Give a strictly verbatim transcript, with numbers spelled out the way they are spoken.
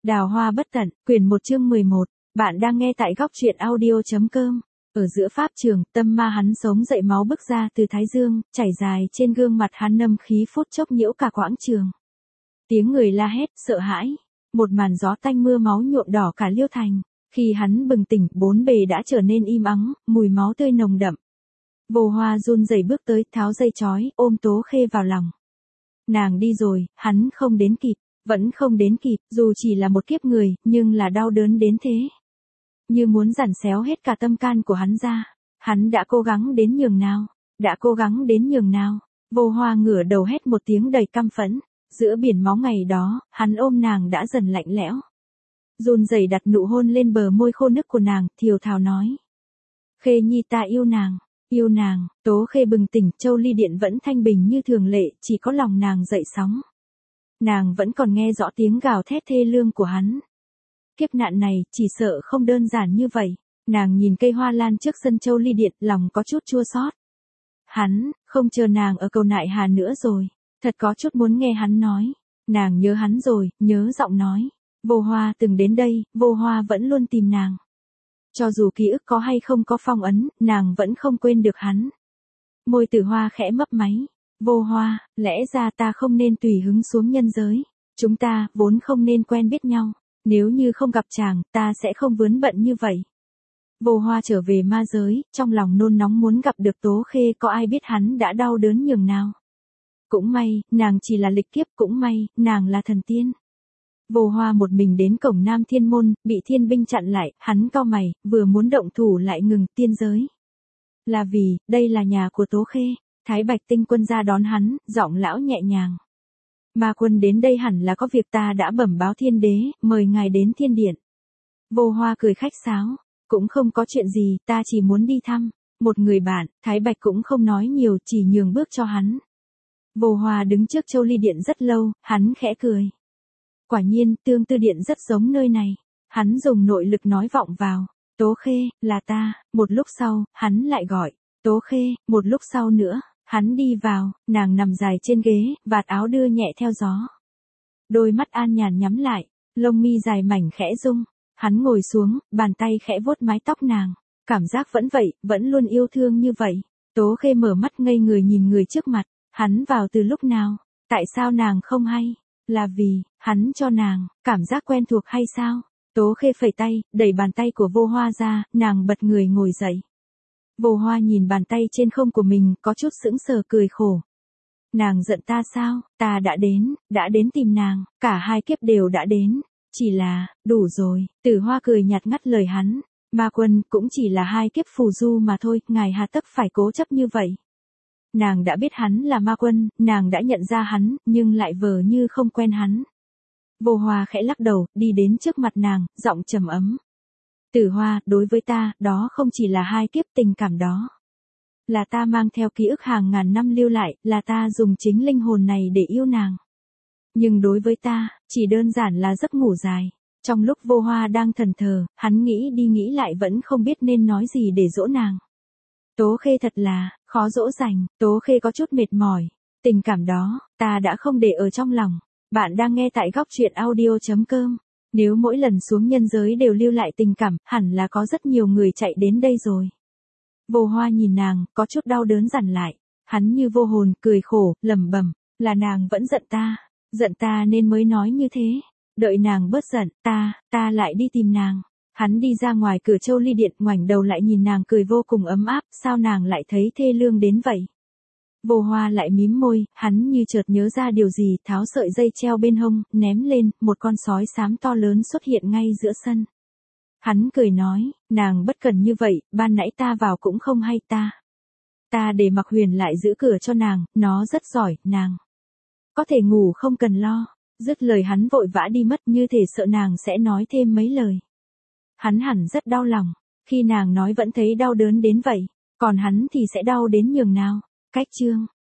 Đào hoa bất tận, quyển một chương mười một, bạn đang nghe tại góc truyện audio.com. Ở giữa pháp trường, tâm ma hắn sống dậy máu bức ra từ thái dương, chảy dài trên gương mặt hắn nâm khí phút chốc nhiễu cả quãng trường. Tiếng người la hét, sợ hãi. Một màn gió tanh mưa máu nhuộm đỏ cả Liêu Thành. Khi hắn bừng tỉnh, bốn bề đã trở nên im ắng, mùi máu tươi nồng đậm. Vô Hoa run rẩy bước tới, tháo dây chói, ôm Tố Khê vào lòng. Nàng đi rồi, hắn không đến kịp. Vẫn không đến kịp, dù chỉ là một kiếp người, nhưng là đau đớn đến thế. Như muốn giằn xéo hết cả tâm can của hắn ra. Hắn đã cố gắng đến nhường nào, đã cố gắng đến nhường nào. Vô Hoa ngửa đầu hét một tiếng đầy căm phẫn. Giữa biển máu ngày đó, hắn ôm nàng đã dần lạnh lẽo. Run rẩy đặt nụ hôn lên bờ môi khô nức của nàng, thiều thào nói. Khê nhi ta yêu nàng, yêu nàng. Tố Khê bừng tỉnh, Châu Ly Điện vẫn thanh bình như thường lệ, chỉ có lòng nàng dậy sóng. Nàng vẫn còn nghe rõ tiếng gào thét thê lương của hắn. Kiếp nạn này, chỉ sợ không đơn giản như vậy. Nàng nhìn cây hoa lan trước sân Châu Ly Điện, lòng có chút chua xót. Hắn, không chờ nàng ở cầu nại hà nữa rồi. Thật có chút muốn nghe hắn nói. Nàng nhớ hắn rồi, nhớ giọng nói. Vô Hoa từng đến đây, Vô Hoa vẫn luôn tìm nàng. Cho dù ký ức có hay không có phong ấn, nàng vẫn không quên được hắn. Môi Tử Hoa khẽ mấp máy. Vô Hoa, lẽ ra ta không nên tùy hứng xuống nhân giới. Chúng ta, vốn không nên quen biết nhau. Nếu như không gặp chàng, ta sẽ không vướng bận như vậy. Vô Hoa trở về ma giới, trong lòng nôn nóng muốn gặp được Tố Khê, có ai biết hắn đã đau đớn nhường nào. Cũng may, nàng chỉ là lịch kiếp, cũng may, nàng là thần tiên. Vô Hoa một mình đến cổng Nam Thiên Môn, bị thiên binh chặn lại, hắn cau mày, vừa muốn động thủ lại ngừng, tiên giới. Là vì, đây là nhà của Tố Khê. Thái Bạch Tinh Quân ra đón hắn, giọng lão nhẹ nhàng. Ma quân đến đây hẳn là có việc, ta đã bẩm báo thiên đế, mời ngài đến thiên điện. Vô Hoa cười khách sáo, cũng không có chuyện gì, ta chỉ muốn đi thăm một người bạn. Thái Bạch cũng không nói nhiều, chỉ nhường bước cho hắn. Vô Hoa đứng trước Châu Ly Điện rất lâu, hắn khẽ cười. Quả nhiên, Tương Tư Điện rất giống nơi này. Hắn dùng nội lực nói vọng vào. Tố Khê, là ta. Một lúc sau, hắn lại gọi. Tố Khê, một lúc sau nữa. Hắn đi vào, nàng nằm dài trên ghế, vạt áo đưa nhẹ theo gió. Đôi mắt an nhàn nhắm lại, lông mi dài mảnh khẽ rung. Hắn ngồi xuống, bàn tay khẽ vuốt mái tóc nàng. Cảm giác vẫn vậy, vẫn luôn yêu thương như vậy. Tố Khê mở mắt ngây người nhìn người trước mặt. Hắn vào từ lúc nào? Tại sao nàng không hay? Là vì, hắn cho nàng, cảm giác quen thuộc hay sao? Tố Khê phẩy tay, đẩy bàn tay của Vô Hoa ra, nàng bật người ngồi dậy. Vô Hoa nhìn bàn tay trên không của mình, có chút sững sờ cười khổ. Nàng giận ta sao? Ta đã đến, đã đến tìm nàng, cả hai kiếp đều đã đến. Chỉ là, đủ rồi. Tử Hoa cười nhạt ngắt lời hắn. Ma quân, cũng chỉ là hai kiếp phù du mà thôi, ngài hà tất phải cố chấp như vậy. Nàng đã biết hắn là ma quân, nàng đã nhận ra hắn, nhưng lại vờ như không quen hắn. Vô Hoa khẽ lắc đầu, đi đến trước mặt nàng, giọng trầm ấm. Tử Hoa, đối với ta, đó không chỉ là hai kiếp tình cảm đó. Là ta mang theo ký ức hàng ngàn năm lưu lại, là ta dùng chính linh hồn này để yêu nàng. Nhưng đối với ta, chỉ đơn giản là giấc ngủ dài. Trong lúc Vô Hoa đang thẫn thờ, hắn nghĩ đi nghĩ lại vẫn không biết nên nói gì để dỗ nàng. Tố Khê thật là, khó dỗ dành. Tố Khê có chút mệt mỏi. Tình cảm đó, ta đã không để ở trong lòng. Bạn đang nghe tại góc truyện audio.com. Nếu mỗi lần xuống nhân giới đều lưu lại tình cảm, hẳn là có rất nhiều người chạy đến đây rồi. Vô Hoa nhìn nàng, có chút đau đớn dằn lại. Hắn như vô hồn, cười khổ, lẩm bẩm, là nàng vẫn giận ta. Giận ta nên mới nói như thế. Đợi nàng bớt giận, ta, ta lại đi tìm nàng. Hắn đi ra ngoài cửa Châu Ly Điện, ngoảnh đầu lại nhìn nàng cười vô cùng ấm áp, sao nàng lại thấy thê lương đến vậy? Vô Hoa lại mím môi, hắn như chợt nhớ ra điều gì, tháo sợi dây treo bên hông, ném lên, một con sói xám to lớn xuất hiện ngay giữa sân. Hắn cười nói, nàng bất cần như vậy, ban nãy ta vào cũng không hay ta. Ta để Mặc Huyền lại giữ cửa cho nàng, nó rất giỏi, nàng có thể ngủ không cần lo. Dứt lời hắn vội vã đi mất, như thể sợ nàng sẽ nói thêm mấy lời. Hắn hẳn rất đau lòng, khi nàng nói vẫn thấy đau đớn đến vậy, còn hắn thì sẽ đau đến nhường nào. Cách chương